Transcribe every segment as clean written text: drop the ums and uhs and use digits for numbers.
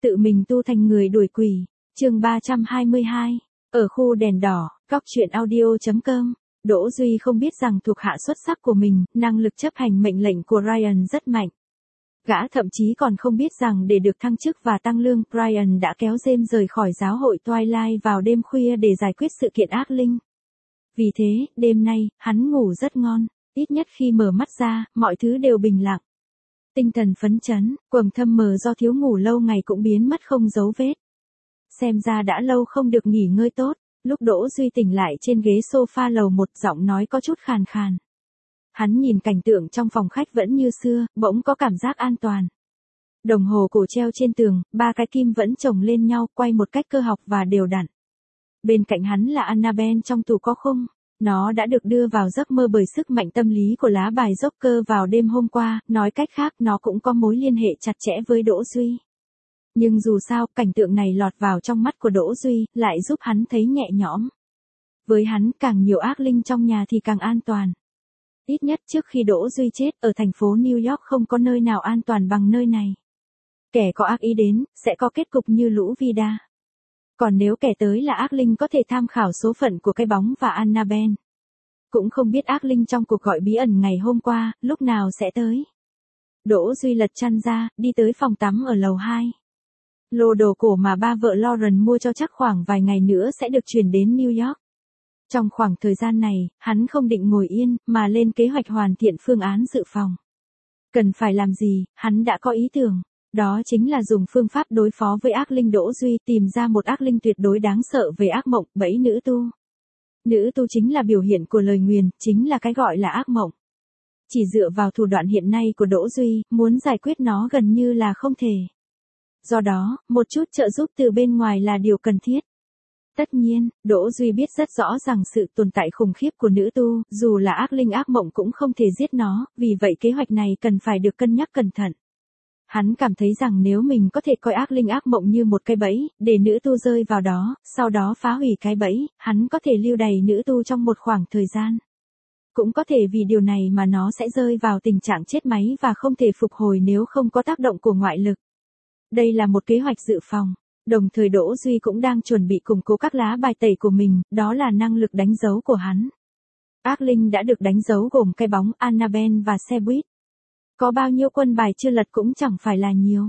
Tự mình tu thành người đuổi quỷ. Chương 322. Ở khu đèn đỏ, góc truyện audio.com. Đỗ Duy không biết rằng thuộc hạ xuất sắc của mình, năng lực chấp hành mệnh lệnh của Ryan rất mạnh. Gã thậm chí còn không biết rằng để được thăng chức và tăng lương, Ryan đã kéo James rời khỏi giáo hội Twilight vào đêm khuya để giải quyết sự kiện ác linh. Vì thế, đêm nay, hắn ngủ rất ngon, ít nhất khi mở mắt ra, mọi thứ đều bình lặng. Tinh thần phấn chấn, quầng thâm mờ do thiếu ngủ lâu ngày cũng biến mất không dấu vết. Xem ra đã lâu không được nghỉ ngơi tốt, lúc Đỗ Duy tỉnh lại trên ghế sofa lầu một, giọng nói có chút khàn khàn. Hắn nhìn cảnh tượng trong phòng khách vẫn như xưa, bỗng có cảm giác an toàn. Đồng hồ cổ treo trên tường, 3 cái kim vẫn chồng lên nhau, quay một cách cơ học và đều đặn. Bên cạnh hắn là Annabelle trong tủ có khung. Nó đã được đưa vào giấc mơ bởi sức mạnh tâm lý của lá bài Joker vào đêm hôm qua, nói cách khác nó cũng có mối liên hệ chặt chẽ với Đỗ Duy. Nhưng dù sao, cảnh tượng này lọt vào trong mắt của Đỗ Duy, lại giúp hắn thấy nhẹ nhõm. Với hắn, càng nhiều ác linh trong nhà thì càng an toàn. Ít nhất trước khi Đỗ Duy chết, ở thành phố New York không có nơi nào an toàn bằng nơi này. Kẻ có ác ý đến, sẽ có kết cục như lũ Vida. Còn nếu kẻ tới là ác linh có thể tham khảo số phận của cái bóng và Annabelle. Cũng không biết ác linh trong cuộc gọi bí ẩn ngày hôm qua, lúc nào sẽ tới. Đỗ Duy lật chăn ra, đi tới phòng tắm ở lầu 2. Lô đồ cổ mà ba vợ Lauren mua cho chắc khoảng vài ngày nữa sẽ được chuyển đến New York. Trong khoảng thời gian này, hắn không định ngồi yên, mà lên kế hoạch hoàn thiện phương án dự phòng. Cần phải làm gì, hắn đã có ý tưởng. Đó chính là dùng phương pháp đối phó với ác linh. Đỗ Duy tìm ra một ác linh tuyệt đối đáng sợ về ác mộng, bẫy nữ tu. Nữ tu chính là biểu hiện của lời nguyền, chính là cái gọi là ác mộng. Chỉ dựa vào thủ đoạn hiện nay của Đỗ Duy, muốn giải quyết nó gần như là không thể. Do đó, một chút trợ giúp từ bên ngoài là điều cần thiết. Tất nhiên, Đỗ Duy biết rất rõ rằng sự tồn tại khủng khiếp của nữ tu, dù là ác linh ác mộng cũng không thể giết nó, vì vậy kế hoạch này cần phải được cân nhắc cẩn thận. Hắn cảm thấy rằng nếu mình có thể coi ác linh ác mộng như một cái bẫy, để nữ tu rơi vào đó, sau đó phá hủy cái bẫy, hắn có thể lưu đày nữ tu trong một khoảng thời gian. Cũng có thể vì điều này mà nó sẽ rơi vào tình trạng chết máy và không thể phục hồi nếu không có tác động của ngoại lực. Đây là một kế hoạch dự phòng. Đồng thời Đỗ Duy cũng đang chuẩn bị củng cố các lá bài tẩy của mình, đó là năng lực đánh dấu của hắn. Ác linh đã được đánh dấu gồm cái bóng, Annabelle và xe buýt. Có bao nhiêu quân bài chưa lật cũng chẳng phải là nhiều.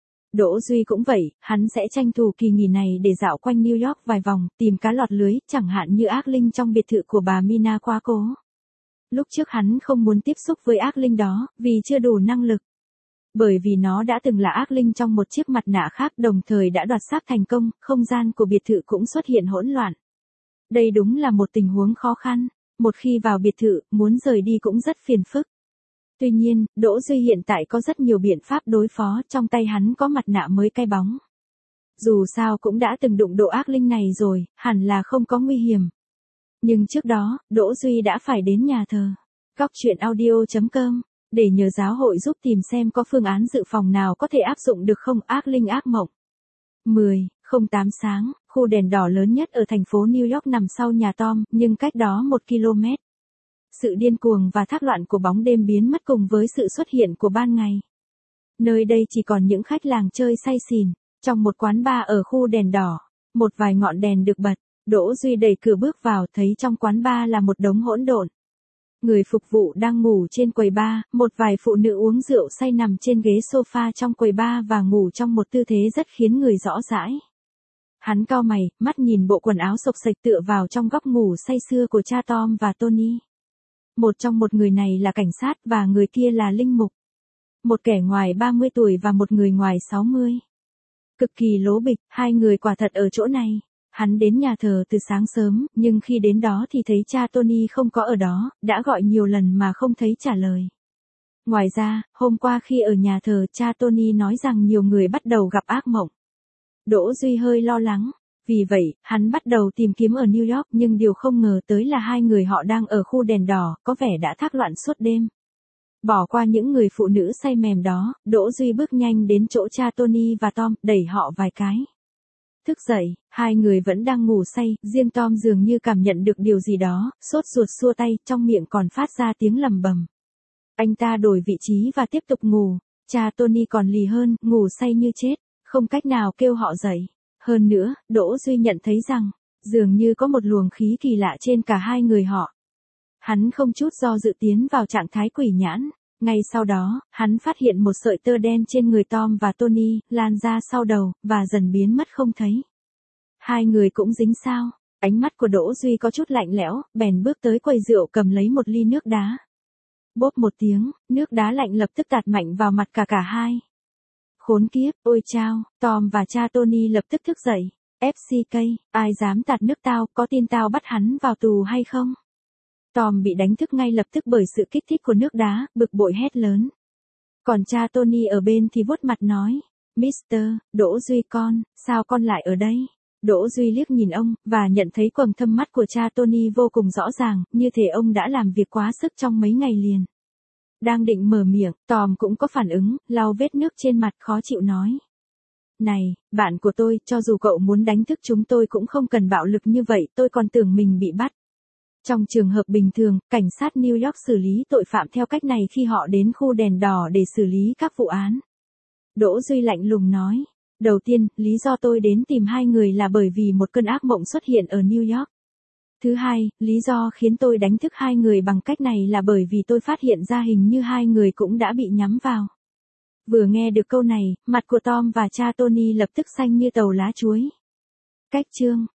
Đỗ Duy cũng vậy, hắn sẽ tranh thủ kỳ nghỉ này để dạo quanh New York vài vòng, tìm cá lọt lưới, chẳng hạn như ác linh trong biệt thự của bà Mina quá cố. Lúc trước hắn không muốn tiếp xúc với ác linh đó, vì chưa đủ năng lực. Bởi vì nó đã từng là ác linh trong một chiếc mặt nạ khác, đồng thời đã đoạt xác thành công, không gian của biệt thự cũng xuất hiện hỗn loạn. Đây đúng là một tình huống khó khăn, một khi vào biệt thự, muốn rời đi cũng rất phiền phức. Tuy nhiên, Đỗ Duy hiện tại có rất nhiều biện pháp đối phó, trong tay hắn có mặt nạ mới cái bóng. Dù sao cũng đã từng đụng độ ác linh này rồi, hẳn là không có nguy hiểm. Nhưng trước đó, Đỗ Duy đã phải đến nhà thờ. Góc truyện audio.com. Để nhờ giáo hội giúp tìm xem có phương án dự phòng nào có thể áp dụng được không. Ác linh ác mộng. 10:08 sáng, khu đèn đỏ lớn nhất ở thành phố New York nằm sau nhà Tom, nhưng cách đó 1 km. Sự điên cuồng và thác loạn của bóng đêm biến mất cùng với sự xuất hiện của ban ngày. Nơi đây chỉ còn những khách làng chơi say xỉn. Trong một quán bar ở khu đèn đỏ, một vài ngọn đèn được bật. Đỗ Duy đẩy cửa bước vào, thấy trong quán bar là một đống hỗn độn. Người phục vụ đang ngủ trên quầy bar, một vài phụ nữ uống rượu say nằm trên ghế sofa trong quầy bar và ngủ trong một tư thế rất khiến người rõ rãi. Hắn cau mày, mắt nhìn bộ quần áo xộc xệch tựa vào trong góc ngủ say sưa của cha Tom và Tony. Một trong một người này là cảnh sát và người kia là linh mục. Một kẻ ngoài 30 tuổi và một người ngoài 60. Cực kỳ lố bịch, hai người quả thật ở chỗ này. Hắn đến nhà thờ từ sáng sớm, nhưng khi đến đó thì thấy cha Tony không có ở đó, đã gọi nhiều lần mà không thấy trả lời. Ngoài ra, hôm qua khi ở nhà thờ, cha Tony nói rằng nhiều người bắt đầu gặp ác mộng. Đỗ Duy hơi lo lắng. Vì vậy, hắn bắt đầu tìm kiếm ở New York, nhưng điều không ngờ tới là hai người họ đang ở khu đèn đỏ, có vẻ đã thác loạn suốt đêm. Bỏ qua những người phụ nữ say mềm đó, Đỗ Duy bước nhanh đến chỗ cha Tony và Tom, đẩy họ vài cái. Thức dậy, hai người vẫn đang ngủ say, riêng Tom dường như cảm nhận được điều gì đó, sốt ruột xua tay, trong miệng còn phát ra tiếng lầm bầm. Anh ta đổi vị trí và tiếp tục ngủ, cha Tony còn lì hơn, ngủ say như chết. không cách nào kêu họ dậy. Hơn nữa, Đỗ Duy nhận thấy rằng, dường như có một luồng khí kỳ lạ trên cả hai người họ. Hắn không chút do dự tiến vào trạng thái quỷ nhãn. Ngay sau đó, hắn phát hiện một sợi tơ đen trên người Tom và Tony, lan ra sau đầu, và dần biến mất không thấy. Hai người cũng dính sao? Ánh mắt của Đỗ Duy có chút lạnh lẽo, bèn bước tới quầy rượu cầm lấy một ly nước đá. Bốp một tiếng, nước đá lạnh lập tức tạt mạnh vào mặt cả hai. Khốn kiếp, ôi chao, Tom và cha Tony lập tức thức dậy. FCK, ai dám tạt nước tao, có tin tao bắt hắn vào tù hay không? Tom bị đánh thức ngay lập tức bởi sự kích thích của nước đá, bực bội hét lớn. Còn cha Tony ở bên thì vuốt mặt nói, Mr. Đỗ Duy con, sao con lại ở đây? Đỗ Duy liếc nhìn ông, và nhận thấy quầng thâm mắt của cha Tony vô cùng rõ ràng, như thể ông đã làm việc quá sức trong mấy ngày liền. Đang định mở miệng, Tom cũng có phản ứng, lau vết nước trên mặt khó chịu nói. Này, bạn của tôi, cho dù cậu muốn đánh thức chúng tôi cũng không cần bạo lực như vậy, tôi còn tưởng mình bị bắt. Trong trường hợp bình thường, cảnh sát New York xử lý tội phạm theo cách này khi họ đến khu đèn đỏ để xử lý các vụ án. Đỗ Duy lạnh lùng nói. Đầu tiên, lý do tôi đến tìm hai người là bởi vì một cơn ác mộng xuất hiện ở New York. Thứ hai, lý do khiến tôi đánh thức hai người bằng cách này là bởi vì tôi phát hiện ra hình như hai người cũng đã bị nhắm vào. Vừa nghe được câu này, mặt của Tom và cha Tony lập tức xanh như tàu lá chuối. Cách chương